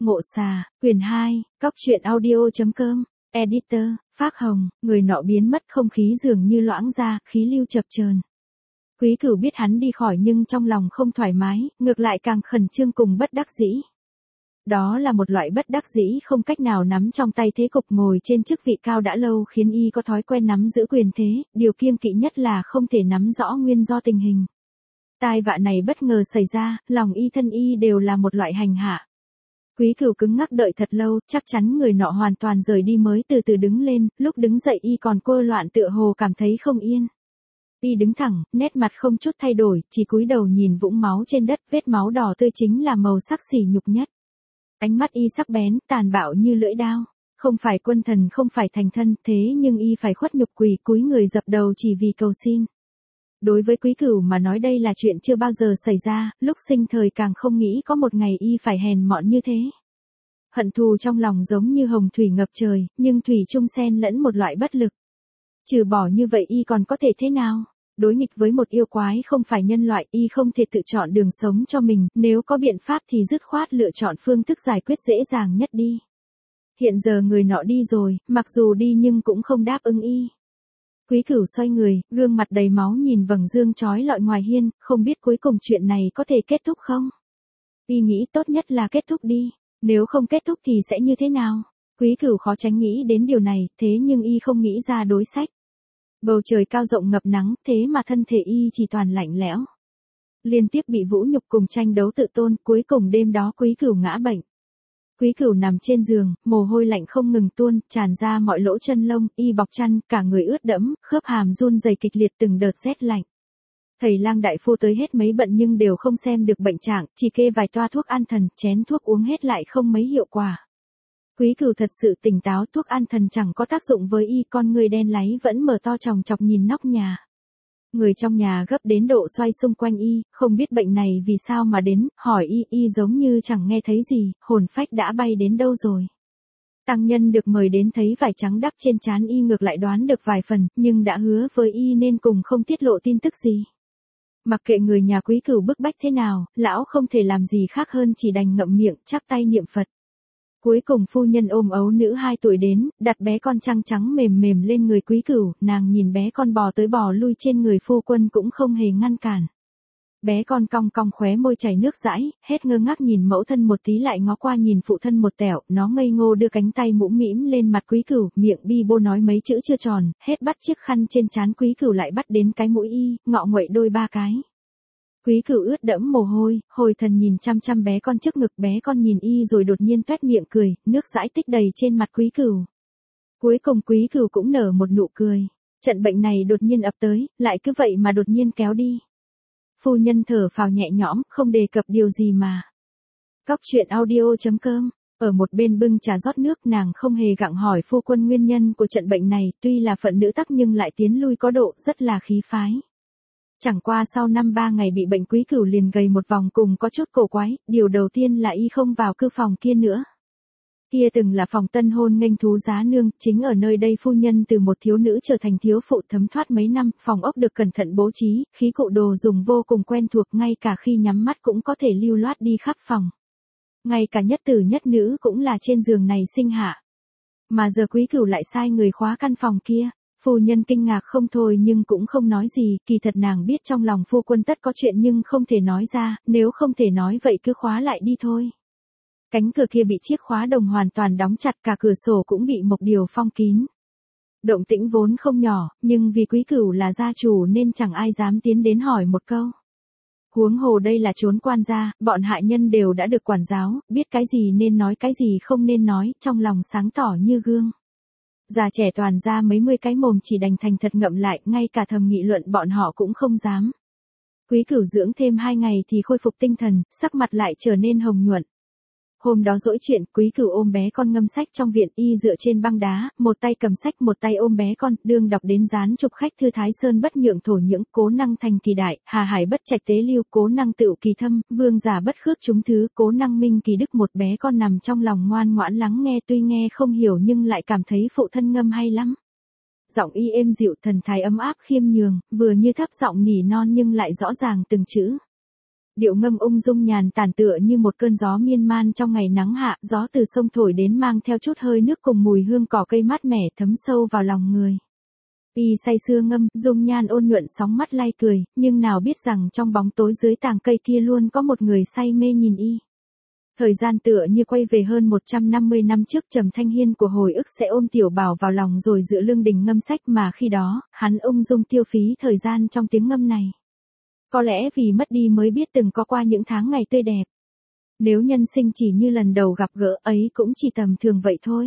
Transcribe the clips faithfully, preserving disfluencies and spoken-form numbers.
Ngộ Xà, quyển hai, cóc truyện audio.com, editor, Phác Hồng, người nọ biến mất không khí dường như loãng ra, khí lưu chập chờn. Quý Cửu biết hắn đi khỏi nhưng trong lòng không thoải mái, ngược lại càng khẩn trương cùng bất đắc dĩ. Đó là một loại bất đắc dĩ không cách nào nắm trong tay thế cục ngồi trên chức vị cao đã lâu khiến y có thói quen nắm giữ quyền thế, điều kiêng kỵ nhất là không thể nắm rõ nguyên do tình hình. Tai vạ này bất ngờ xảy ra, lòng y thân y đều là một loại hành hạ. Quý Cửu cứng ngắc đợi thật lâu, chắc chắn người nọ hoàn toàn rời đi mới từ từ đứng lên, lúc đứng dậy y còn quơ loạn tựa hồ cảm thấy không yên. Y đứng thẳng, nét mặt không chút thay đổi, chỉ cúi đầu nhìn vũng máu trên đất, vết máu đỏ tươi chính là màu sắc sỉ nhục nhất. Ánh mắt y sắc bén, tàn bạo như lưỡi đao. Không phải quân thần không phải thành thân, thế nhưng y phải khuất nhục quỳ cúi người dập đầu chỉ vì cầu xin. Đối với Quý Cửu mà nói đây là chuyện chưa bao giờ xảy ra, lúc sinh thời càng không nghĩ có một ngày y phải hèn mọn như thế. Hận thù trong lòng giống như hồng thủy ngập trời, nhưng thủy chung xen lẫn một loại bất lực. Trừ bỏ như vậy y còn có thể thế nào? Đối nghịch với một yêu quái không phải nhân loại, y không thể tự chọn đường sống cho mình, nếu có biện pháp thì dứt khoát lựa chọn phương thức giải quyết dễ dàng nhất đi. Hiện giờ người nọ đi rồi, mặc dù đi nhưng cũng không đáp ứng y. Quý Cửu xoay người, gương mặt đầy máu nhìn vầng dương chói lọi ngoài hiên, không biết cuối cùng chuyện này có thể kết thúc không? Y nghĩ tốt nhất là kết thúc đi, nếu không kết thúc thì sẽ như thế nào? Quý Cửu khó tránh nghĩ đến điều này, thế nhưng y không nghĩ ra đối sách. Bầu trời cao rộng ngập nắng, thế mà thân thể y chỉ toàn lạnh lẽo. Liên tiếp bị vũ nhục cùng tranh đấu tự tôn, cuối cùng đêm đó Quý Cửu ngã bệnh. Quý Cửu nằm trên giường, mồ hôi lạnh không ngừng tuôn, tràn ra mọi lỗ chân lông, y bọc chăn, cả người ướt đẫm, khớp hàm run rẩy kịch liệt từng đợt rét lạnh. Thầy lang đại phu tới hết mấy bận nhưng đều không xem được bệnh trạng, chỉ kê vài toa thuốc an thần, chén thuốc uống hết lại không mấy hiệu quả. Quý Cửu thật sự tỉnh táo, thuốc an thần chẳng có tác dụng với y, con người đen láy vẫn mở to tròng trọc nhìn nóc nhà. Người trong nhà gấp đến độ xoay xung quanh y, không biết bệnh này vì sao mà đến, hỏi y, y giống như chẳng nghe thấy gì, hồn phách đã bay đến đâu rồi. Tăng nhân được mời đến thấy vải trắng đắp trên trán y ngược lại đoán được vài phần, nhưng đã hứa với y nên cùng không tiết lộ tin tức gì. Mặc kệ người nhà Quý Cửu bức bách thế nào, lão không thể làm gì khác hơn chỉ đành ngậm miệng, chắp tay niệm Phật. Cuối cùng phu nhân ôm ấu nữ hai tuổi đến, đặt bé con trăng trắng mềm mềm lên người Quý Cửu, nàng nhìn bé con bò tới bò lui trên người phu quân cũng không hề ngăn cản. Bé con cong cong khóe môi chảy nước dãi, hết ngơ ngác nhìn mẫu thân một tí lại ngó qua nhìn phụ thân một tẹo, nó ngây ngô đưa cánh tay mũm mĩm lên mặt Quý Cửu, miệng bi bô nói mấy chữ chưa tròn, hết bắt chiếc khăn trên trán Quý Cửu lại bắt đến cái mũi y, ngọ nguậy đôi ba cái. Quý Cửu ướt đẫm mồ hôi, hồi thần nhìn chăm chăm bé con trước ngực, bé con nhìn y rồi đột nhiên toét miệng cười, nước dãi tích đầy trên mặt Quý Cửu. Cuối cùng Quý Cửu cũng nở một nụ cười. Trận bệnh này đột nhiên ập tới, lại cứ vậy mà đột nhiên kéo đi. Phu nhân thở phào nhẹ nhõm, không đề cập điều gì mà. Cóc truyện audio.com, ở một bên bưng trà rót nước, nàng không hề gặng hỏi phu quân nguyên nhân của trận bệnh này, tuy là phận nữ tắc nhưng lại tiến lui có độ, rất là khí phái. Chẳng qua sau năm ba ngày bị bệnh Quý Cửu liền gầy một vòng cùng có chút cổ quái, điều đầu tiên là y không vào cư phòng kia nữa. Kia từng là phòng tân hôn nghênh thú giá nương, chính ở nơi đây phu nhân từ một thiếu nữ trở thành thiếu phụ thấm thoát mấy năm, phòng ốc được cẩn thận bố trí, khí cụ đồ dùng vô cùng quen thuộc, ngay cả khi nhắm mắt cũng có thể lưu loát đi khắp phòng. Ngay cả nhất tử nhất nữ cũng là trên giường này sinh hạ. Mà giờ Quý Cửu lại sai người khóa căn phòng kia. Phu nhân kinh ngạc không thôi nhưng cũng không nói gì, kỳ thật nàng biết trong lòng phu quân tất có chuyện nhưng không thể nói ra, nếu không thể nói vậy cứ khóa lại đi thôi. Cánh cửa kia bị chiếc khóa đồng hoàn toàn đóng chặt, cả cửa sổ cũng bị mộc điều phong kín. Động tĩnh vốn không nhỏ, nhưng vì Quý Cửu là gia chủ nên chẳng ai dám tiến đến hỏi một câu. Huống hồ đây là chốn quan gia, bọn hạ nhân đều đã được quản giáo, biết cái gì nên nói cái gì không nên nói, trong lòng sáng tỏ như gương. Già trẻ toàn ra mấy mươi cái mồm chỉ đành thành thật ngậm lại, ngay cả thầm nghị luận bọn họ cũng không dám. Quý Cửu dưỡng thêm hai ngày thì khôi phục tinh thần, sắc mặt lại trở nên hồng nhuận. Hôm đó dỗi chuyện, Quý Cửu ôm bé con ngâm sách trong viện, y dựa trên băng đá, một tay cầm sách một tay ôm bé con, đương đọc đến dán chụp khách thư Thái Sơn bất nhượng thổ nhưỡng, cố năng thành kỳ đại, hà hải bất trạch tế lưu, cố năng tựu kỳ thâm, vương giả bất khước chúng thứ, cố năng minh kỳ đức. Một bé con nằm trong lòng ngoan ngoãn lắng nghe, tuy nghe không hiểu nhưng lại cảm thấy phụ thân ngâm hay lắm. Giọng y êm dịu, thần thái ấm áp khiêm nhường, vừa như thấp giọng nỉ non nhưng lại rõ ràng từng chữ. Điệu ngâm ung dung nhàn tản tựa như một cơn gió miên man trong ngày nắng hạ, gió từ sông thổi đến mang theo chút hơi nước cùng mùi hương cỏ cây mát mẻ thấm sâu vào lòng người. Y say sưa ngâm, dung nhan ôn nhuận sóng mắt lay cười, nhưng nào biết rằng trong bóng tối dưới tàng cây kia luôn có một người say mê nhìn y. Thời gian tựa như quay về hơn một trăm năm mươi năm trước, Trầm Thanh Hiên của hồi ức sẽ ôm Tiểu Bảo vào lòng rồi dựa lưng đỉnh ngâm sách mà khi đó, hắn ung dung tiêu phí thời gian trong tiếng ngâm này. Có lẽ vì mất đi mới biết từng có qua những tháng ngày tươi đẹp. Nếu nhân sinh chỉ như lần đầu gặp gỡ ấy cũng chỉ tầm thường vậy thôi.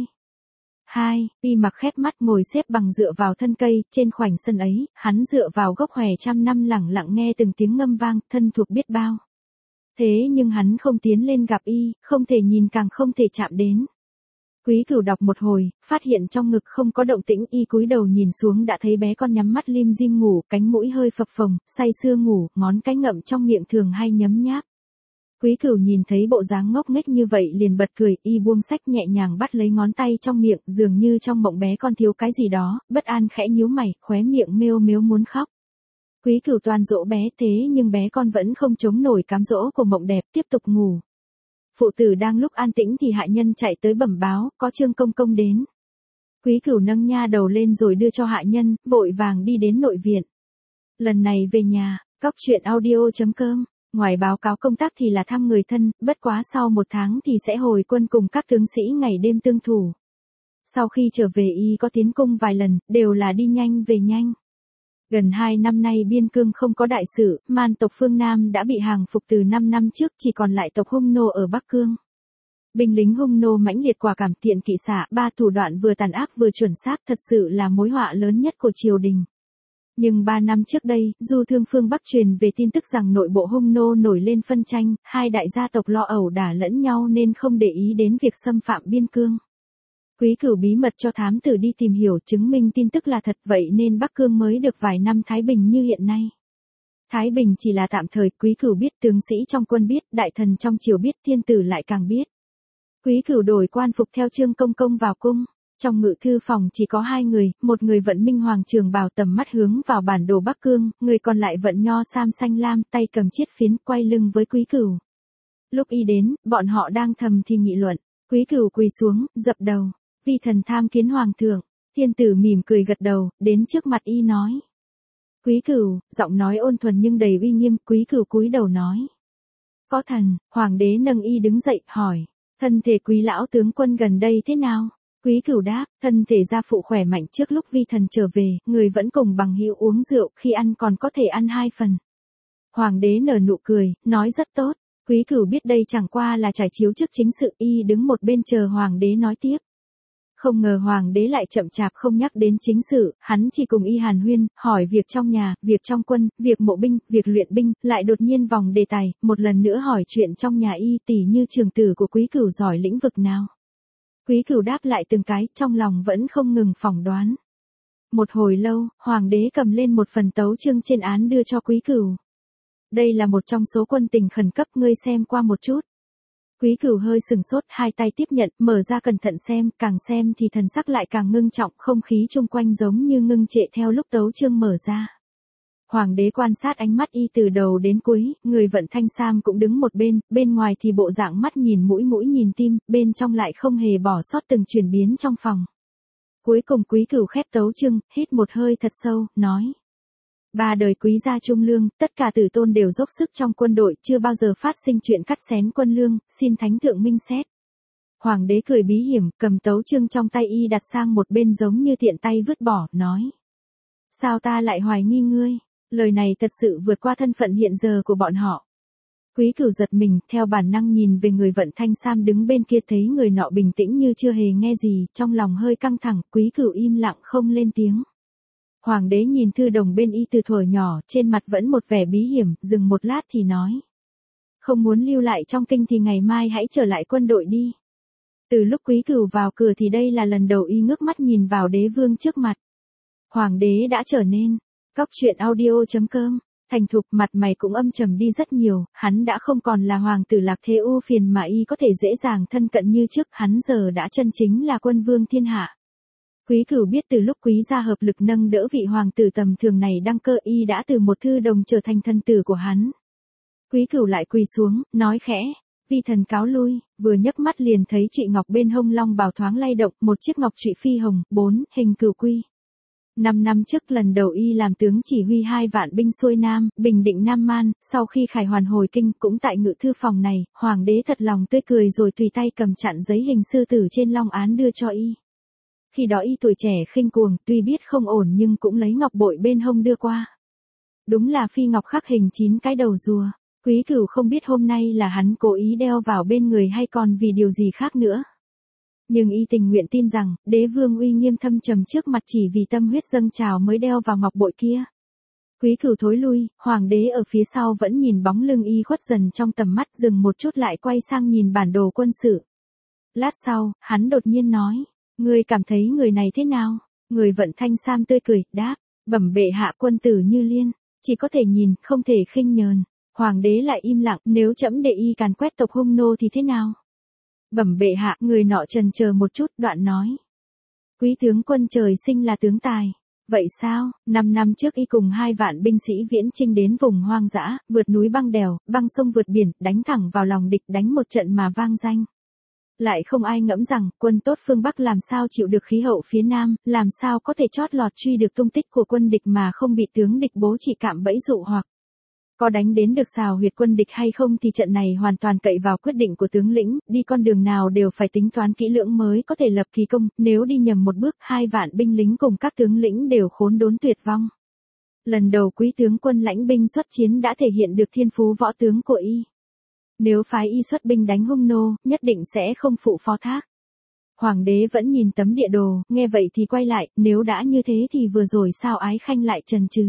hai. Y mặc khép mắt ngồi xếp bằng dựa vào thân cây, trên khoảnh sân ấy, hắn dựa vào gốc hòe trăm năm lẳng lặng nghe từng tiếng ngâm vang, thân thuộc biết bao. Thế nhưng hắn không tiến lên gặp y, không thể nhìn càng không thể chạm đến. Quý Cửu đọc một hồi, phát hiện trong ngực không có động tĩnh, y cúi đầu nhìn xuống đã thấy bé con nhắm mắt lim dim ngủ, cánh mũi hơi phập phồng, say sưa ngủ, ngón cái ngậm trong miệng thường hay nhấm nháp. Quý Cửu nhìn thấy bộ dáng ngốc nghếch như vậy liền bật cười, y buông sách nhẹ nhàng bắt lấy ngón tay trong miệng, dường như trong mộng bé con thiếu cái gì đó, bất an khẽ nhíu mày, khóe miệng mêu mếu muốn khóc. Quý Cửu toàn dỗ bé thế nhưng bé con vẫn không chống nổi cám dỗ của mộng đẹp, tiếp tục ngủ. Phụ tử đang lúc an tĩnh thì hạ nhân chạy tới bẩm báo, có Trương công công đến. Quý Cửu nâng nha đầu lên rồi đưa cho hạ nhân, vội vàng đi đến nội viện. Lần này về nhà, cóc truyện audio chấm com, ngoài báo cáo công tác thì là thăm người thân, bất quá sau một tháng thì sẽ hồi quân cùng các tướng sĩ ngày đêm tương thủ. Sau khi trở về y có tiến cung vài lần, đều là đi nhanh về nhanh. Gần hai năm nay biên cương không có đại sự, man tộc phương Nam đã bị hàng phục từ năm năm trước, chỉ còn lại tộc Hung Nô ở Bắc Cương. Binh lính Hung Nô mãnh liệt quả cảm tiện kỵ xạ, ba thủ đoạn vừa tàn ác vừa chuẩn xác, thật sự là mối họa lớn nhất của triều đình. Nhưng ba năm trước đây, Du Thương phương Bắc truyền về tin tức rằng nội bộ Hung Nô nổi lên phân tranh, hai đại gia tộc lo ẩu đả lẫn nhau nên không để ý đến việc xâm phạm biên cương. Quý Cửu bí mật cho thám tử đi tìm hiểu chứng minh tin tức là thật, vậy nên Bắc Cương mới được vài năm thái bình như hiện nay. Thái bình chỉ là tạm thời, Quý Cửu biết, tướng sĩ trong quân biết, đại thần trong triều biết, thiên tử lại càng biết. Quý Cửu đổi quan phục theo Trương công công vào cung. Trong ngự thư phòng chỉ có hai người, một người vận minh hoàng trường bào tầm mắt hướng vào bản đồ Bắc Cương, người còn lại vận nho sam xanh lam, tay cầm chiết phiến, quay lưng với Quý Cửu. Lúc y đến, bọn họ đang thầm thì nghị luận. Quý Cửu quỳ xuống, dập đầu. Vi thần tham kiến hoàng thượng. Thiên tử mỉm cười gật đầu, đến trước mặt y nói. Quý Cửu, giọng nói ôn thuần nhưng đầy uy nghiêm. Quý Cửu cúi đầu nói. Có thần. Hoàng đế nâng y đứng dậy, hỏi. Thân thể quý lão tướng quân gần đây thế nào? Quý Cửu đáp, thân thể gia phụ khỏe mạnh, trước lúc vi thần trở về, người vẫn cùng bằng hữu uống rượu, khi ăn còn có thể ăn hai phần. Hoàng đế nở nụ cười, nói rất tốt. Quý Cửu biết đây chẳng qua là trải chiếu trước chính sự, y đứng một bên chờ hoàng đế nói tiếp. Không ngờ hoàng đế lại chậm chạp không nhắc đến chính sự, hắn chỉ cùng y hàn huyên, hỏi việc trong nhà, việc trong quân, việc mộ binh, việc luyện binh, lại đột nhiên vòng đề tài, một lần nữa hỏi chuyện trong nhà y, tỉ như trường tử của Quý Cửu giỏi lĩnh vực nào. Quý Cửu đáp lại từng cái, trong lòng vẫn không ngừng phỏng đoán. Một hồi lâu, hoàng đế cầm lên một phần tấu chương trên án đưa cho Quý Cửu. Đây là một trong số quân tình khẩn cấp, ngươi xem qua một chút. Quý Cửu hơi sừng sốt, hai tay tiếp nhận, mở ra cẩn thận xem, càng xem thì thần sắc lại càng ngưng trọng, không khí chung quanh giống như ngưng trệ theo lúc tấu chương mở ra. Hoàng đế quan sát ánh mắt y từ đầu đến cuối, người vận thanh sam cũng đứng một bên, bên ngoài thì bộ dạng mắt nhìn mũi mũi nhìn tim, bên trong lại không hề bỏ sót từng chuyển biến trong phòng. Cuối cùng Quý Cửu khép tấu chương, hít một hơi thật sâu, nói. Ba đời quý gia trung lương, tất cả tử tôn đều dốc sức trong quân đội, chưa bao giờ phát sinh chuyện cắt xén quân lương, xin thánh thượng minh xét. Hoàng đế cười bí hiểm, cầm tấu chương trong tay y đặt sang một bên giống như tiện tay vứt bỏ, nói. Sao ta lại hoài nghi ngươi? Lời này thật sự vượt qua thân phận hiện giờ của bọn họ. Quý Cửu giật mình, theo bản năng nhìn về người vận thanh sam đứng bên kia, thấy người nọ bình tĩnh như chưa hề nghe gì, trong lòng hơi căng thẳng, Quý Cửu im lặng không lên tiếng. Hoàng đế nhìn thư đồng bên y từ thuở nhỏ, trên mặt vẫn một vẻ bí hiểm, dừng một lát thì nói. Không muốn lưu lại trong kinh thì ngày mai hãy trở lại quân đội đi. Từ lúc Quý Cửu vào cửa thì đây là lần đầu y ngước mắt nhìn vào đế vương trước mặt. Hoàng đế đã trở nên. Cóc truyện audio chấm com, thành thục, mặt mày cũng âm trầm đi rất nhiều, hắn đã không còn là hoàng tử Lạc Thế ưu phiền mà y có thể dễ dàng thân cận như trước, hắn giờ đã chân chính là quân vương thiên hạ. Quý Cửu biết từ lúc quý gia hợp lực nâng đỡ vị hoàng tử tầm thường này đăng cơ, y đã từ một thư đồng trở thành thân tử của hắn. Quý Cửu lại quỳ xuống, nói khẽ, vi thần cáo lui, vừa nhấc mắt liền thấy trụy ngọc bên hông long bào thoáng lay động, một chiếc ngọc trụy phi hồng, bốn, hình cửu quy. Năm năm trước lần đầu y làm tướng chỉ huy hai vạn binh xuôi Nam, bình định Nam Man, sau khi khải hoàn hồi kinh cũng tại ngự thư phòng này, hoàng đế thật lòng tươi cười rồi tùy tay cầm chặn giấy hình sư tử trên long án đưa cho y. Khi đó y tuổi trẻ khinh cuồng, tuy biết không ổn nhưng cũng lấy ngọc bội bên hông đưa qua. Đúng là phi ngọc khắc hình chín cái đầu rùa. Quý Cửu không biết hôm nay là hắn cố ý đeo vào bên người hay còn vì điều gì khác nữa. Nhưng y tình nguyện tin rằng, đế vương uy nghiêm thâm trầm trước mặt chỉ vì tâm huyết dâng trào mới đeo vào ngọc bội kia. Quý Cửu thối lui, hoàng đế ở phía sau vẫn nhìn bóng lưng y khuất dần trong tầm mắt, dừng một chút lại quay sang nhìn bản đồ quân sự. Lát sau, hắn đột nhiên nói, ngươi cảm thấy người này thế nào? Người vận thanh sam tươi cười, đáp, bẩm bệ hạ quân tử như liên, chỉ có thể nhìn, không thể khinh nhờn. Hoàng đế lại im lặng, nếu trẫm để y càn quét tộc hung nô thì thế nào? Bẩm bệ hạ, người nọ chần chờ một chút, đoạn nói. Quý tướng quân trời sinh là tướng tài. Vậy sao, năm năm trước y cùng hai vạn binh sĩ viễn chinh đến vùng hoang dã, vượt núi băng đèo, băng sông vượt biển, đánh thẳng vào lòng địch, đánh một trận mà vang danh. Lại không ai ngẫm rằng, quân tốt phương Bắc làm sao chịu được khí hậu phía Nam, làm sao có thể chót lọt truy được tung tích của quân địch mà không bị tướng địch bố trị cạm bẫy dụ hoặc. Có đánh đến được xào huyệt quân địch hay không thì trận này hoàn toàn cậy vào quyết định của tướng lĩnh, đi con đường nào đều phải tính toán kỹ lưỡng mới có thể lập kỳ công, nếu đi nhầm một bước, hai vạn binh lính cùng các tướng lĩnh đều khốn đốn tuyệt vong. Lần đầu quý tướng quân lãnh binh xuất chiến đã thể hiện được thiên phú võ tướng của y. Nếu phái y xuất binh đánh hung nô, nhất định sẽ không phụ phó thác. Hoàng đế vẫn nhìn tấm địa đồ, nghe vậy thì quay lại, nếu đã như thế thì vừa rồi sao Ái Khanh lại chần chừ.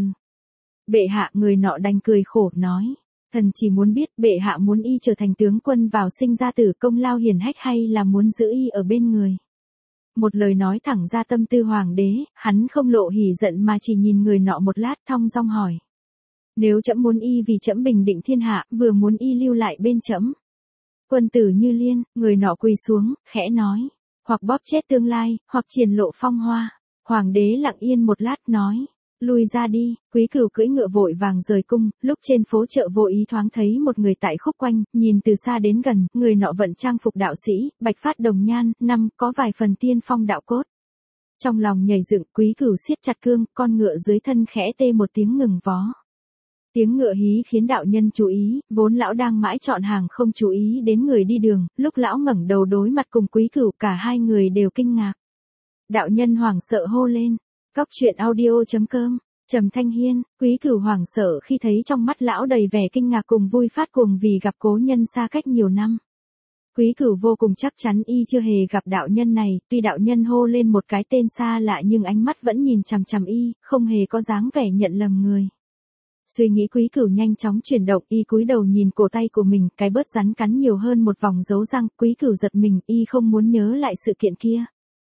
Bệ hạ, người nọ đành cười khổ, nói. Thần chỉ muốn biết bệ hạ muốn y trở thành tướng quân vào sinh ra tử công lao hiển hách hay là muốn giữ y ở bên người. Một lời nói thẳng ra tâm tư hoàng đế, hắn không lộ hỉ giận mà chỉ nhìn người nọ một lát thong dong hỏi. Nếu trẫm muốn y vì trẫm bình định thiên hạ, vừa muốn y lưu lại bên trẫm. Quân tử như liên, người nọ quỳ xuống, khẽ nói. Hoặc bóp chết tương lai, hoặc triển lộ phong hoa. Hoàng đế lặng yên một lát nói. Lui ra đi, Quý Cửu cưỡi ngựa vội vàng rời cung, lúc trên phố chợ vô ý thoáng thấy một người tại khúc quanh, nhìn từ xa đến gần, người nọ vận trang phục đạo sĩ, bạch phát đồng nhan, năm, có vài phần tiên phong đạo cốt. Trong lòng nhảy dựng, Quý Cửu siết chặt cương, con ngựa dưới thân khẽ tê một tiếng ngừng vó. Tiếng ngựa hí khiến đạo nhân chú ý, vốn lão đang mãi chọn hàng không chú ý đến người đi đường, lúc lão ngẩng đầu đối mặt cùng Quý Cửu cả hai người đều kinh ngạc. Đạo nhân hoảng sợ hô lên. Cóc truyện audio chấm com, Trầm Thanh Hiên, Quý Cửu hoảng sợ khi thấy trong mắt lão đầy vẻ kinh ngạc cùng vui phát cuồng vì gặp cố nhân xa cách nhiều năm. Quý Cửu vô cùng chắc chắn y chưa hề gặp đạo nhân này, tuy đạo nhân hô lên một cái tên xa lạ nhưng ánh mắt vẫn nhìn chằm chằm y, không hề có dáng vẻ nhận lầm người. Suy nghĩ Quý Cửu nhanh chóng chuyển động, y cúi đầu nhìn cổ tay của mình, cái bớt rắn cắn nhiều hơn một vòng dấu răng, Quý Cửu giật mình, y không muốn nhớ lại sự kiện kia.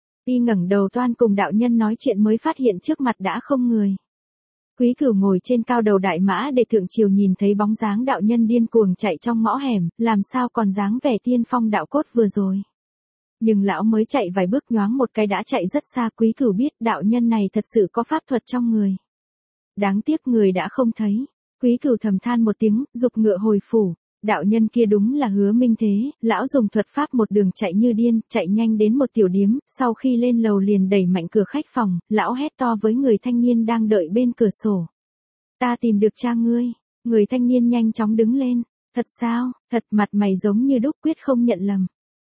Y ngẩng đầu toan cùng đạo nhân nói chuyện mới phát hiện trước mặt đã không người. Quý Cửu ngồi trên cao đầu đại mã để thượng triều nhìn thấy bóng dáng đạo nhân điên cuồng chạy trong ngõ hẻm, làm sao còn dáng vẻ tiên phong đạo cốt vừa rồi. Nhưng lão mới chạy vài bước nhoáng một cái đã chạy rất xa. Quý Cửu biết đạo nhân này thật sự có pháp thuật trong người. Đáng tiếc người đã không thấy. Quý Cửu thầm than một tiếng, giục ngựa hồi phủ. Đạo nhân kia đúng là Hứa Minh Thế, lão dùng thuật pháp một đường chạy như điên, chạy nhanh đến một tiểu điếm, sau khi lên lầu liền đẩy mạnh cửa khách phòng, lão hét to với người thanh niên đang đợi bên cửa sổ. Ta tìm được cha ngươi. Người thanh niên nhanh chóng đứng lên. Thật sao, thật, mặt mày giống như đúc, quyết không nhận lầm.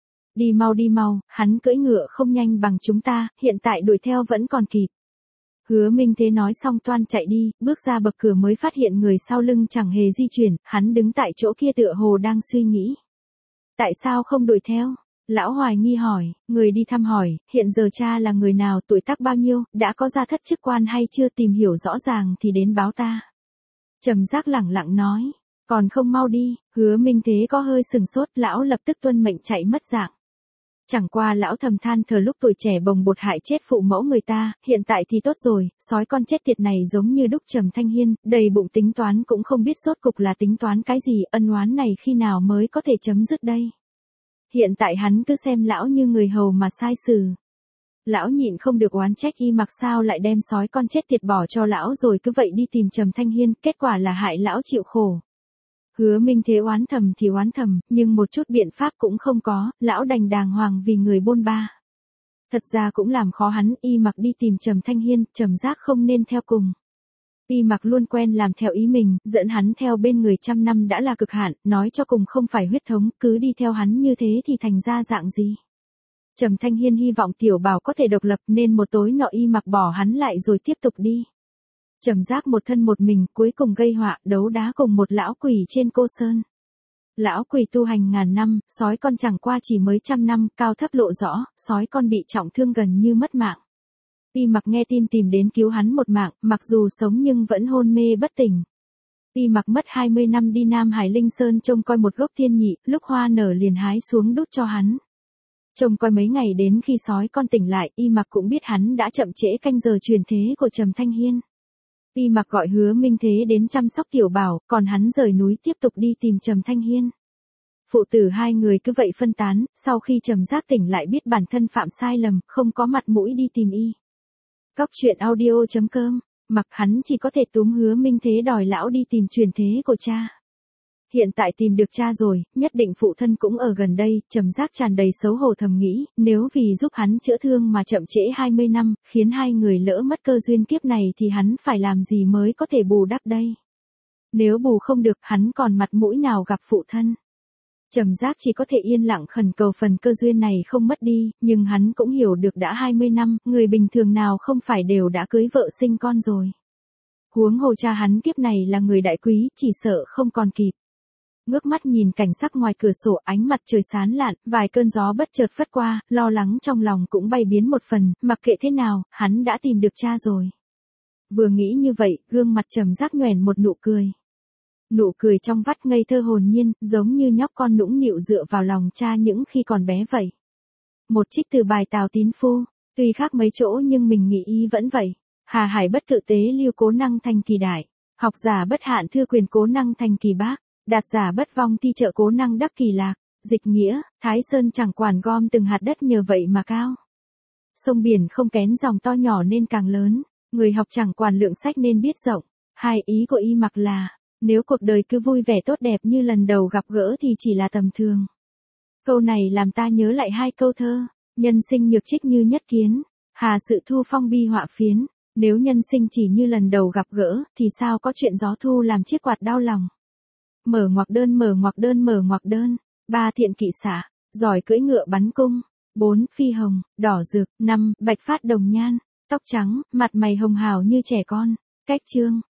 Đi mau đi mau, hắn cưỡi ngựa không nhanh bằng chúng ta, hiện tại đuổi theo vẫn còn kịp. Hứa Minh Thế nói xong toan chạy đi, bước ra bậc cửa mới phát hiện người sau lưng chẳng hề di chuyển, hắn đứng tại chỗ kia tựa hồ đang suy nghĩ. Tại sao không đuổi theo? Lão hoài nghi hỏi, người đi thăm hỏi, hiện giờ cha là người nào, tuổi tác bao nhiêu, đã có gia thất chức quan hay chưa, tìm hiểu rõ ràng thì đến báo ta. Trầm Giác lẳng lặng nói, còn không mau đi. Hứa Minh Thế có hơi sừng sốt, lão lập tức tuân mệnh chạy mất dạng. Chẳng qua lão thầm than thờ lúc tuổi trẻ bồng bột hại chết phụ mẫu người ta, hiện tại thì tốt rồi, sói con chết tiệt này giống như đúc Trầm Thanh Hiên, đầy bụng tính toán cũng không biết rốt cục là tính toán cái gì, ân oán này khi nào mới có thể chấm dứt đây. Hiện tại hắn cứ xem lão như người hầu mà sai xử. Lão nhịn không được oán trách y mặc sao lại đem sói con chết tiệt bỏ cho lão rồi cứ vậy đi tìm Trầm Thanh Hiên, kết quả là hại lão chịu khổ. Hứa Minh Thế oán thầm thì oán thầm, nhưng một chút biện pháp cũng không có, lão đành đàng hoàng vì người bôn ba. Thật ra cũng làm khó hắn, Y Mặc đi tìm Trầm Thanh Hiên, Trầm Giác không nên theo cùng. Y Mặc luôn quen làm theo ý mình, dẫn hắn theo bên người trăm năm đã là cực hạn, nói cho cùng không phải huyết thống, cứ đi theo hắn như thế thì thành ra dạng gì. Trầm Thanh Hiên hy vọng Tiểu Bảo có thể độc lập nên một tối nọ Y Mặc bỏ hắn lại rồi tiếp tục đi. Trầm Giác một thân một mình, cuối cùng gây họa, đấu đá cùng một lão quỷ trên Cô Sơn. Lão quỷ tu hành ngàn năm, sói con chẳng qua chỉ mới trăm năm, cao thấp lộ rõ, sói con bị trọng thương gần như mất mạng. Y Mặc nghe tin tìm đến cứu hắn một mạng, mặc dù sống nhưng vẫn hôn mê bất tỉnh. Y Mặc mất hai mươi năm đi Nam Hải Linh Sơn trông coi một gốc thiên nhị, lúc hoa nở liền hái xuống đút cho hắn. Trông coi mấy ngày đến khi sói con tỉnh lại, Y Mặc cũng biết hắn đã chậm trễ canh giờ truyền thế của Trầm Thanh Hiên. Y Mặc gọi Hứa Minh Thế đến chăm sóc Tiểu Bảo, còn hắn rời núi tiếp tục đi tìm Trầm Thanh Hiên. Phụ tử hai người cứ vậy phân tán, sau khi Trầm Giác tỉnh lại biết bản thân phạm sai lầm, không có mặt mũi đi tìm y. Cóc truyện audio chấm com, mặc hắn chỉ có thể túm Hứa Minh Thế đòi lão đi tìm truyền thế của cha. Hiện tại tìm được cha rồi, nhất định phụ thân cũng ở gần đây, Trầm Giác tràn đầy xấu hổ thầm nghĩ, nếu vì giúp hắn chữa thương mà chậm trễ hai mươi năm, khiến hai người lỡ mất cơ duyên kiếp này thì hắn phải làm gì mới có thể bù đắp đây. Nếu bù không được, hắn còn mặt mũi nào gặp phụ thân. Trầm Giác chỉ có thể yên lặng khẩn cầu phần cơ duyên này không mất đi, nhưng hắn cũng hiểu được đã hai mươi năm, người bình thường nào không phải đều đã cưới vợ sinh con rồi. Huống hồ cha hắn kiếp này là người đại quý, chỉ sợ không còn kịp. Ngước mắt nhìn cảnh sắc ngoài cửa sổ, ánh mặt trời sáng lạn, vài cơn gió bất chợt phất qua, lo lắng trong lòng cũng bay biến một phần, mặc kệ thế nào, hắn đã tìm được cha rồi. Vừa nghĩ như vậy, gương mặt Trầm Giác nhoẻn một nụ cười. Nụ cười trong vắt ngây thơ hồn nhiên, giống như nhóc con nũng nịu dựa vào lòng cha những khi còn bé vậy. Một trích từ bài Tào Tín Phu, tuy khác mấy chỗ nhưng mình nghĩ ý vẫn vậy. Hà hải bất cự tế lưu cố năng thành kỳ đại, học giả bất hạn thư quyền cố năng thành kỳ bác, đạt giả bất vong thi trợ cố năng đắc kỳ lạc, dịch nghĩa, Thái Sơn chẳng quản gom từng hạt đất nhờ vậy mà cao. Sông biển không kén dòng to nhỏ nên càng lớn, người học chẳng quản lượng sách nên biết rộng. Hai ý của Y Mặc là, nếu cuộc đời cứ vui vẻ tốt đẹp như lần đầu gặp gỡ thì chỉ là tầm thường. Câu này làm ta nhớ lại hai câu thơ, nhân sinh nhược trích như nhất kiến, hà sự thu phong bi họa phiến. Nếu nhân sinh chỉ như lần đầu gặp gỡ, thì sao có chuyện gió thu làm chiếc quạt đau lòng. Mở ngoặc đơn mở ngoặc đơn mở ngoặc đơn. Ba thiện kỵ xạ, giỏi cưỡi ngựa bắn cung. Bốn phi hồng, đỏ rực. Năm bạch phát đồng nhan, tóc trắng, mặt mày hồng hào như trẻ con. Cách chương.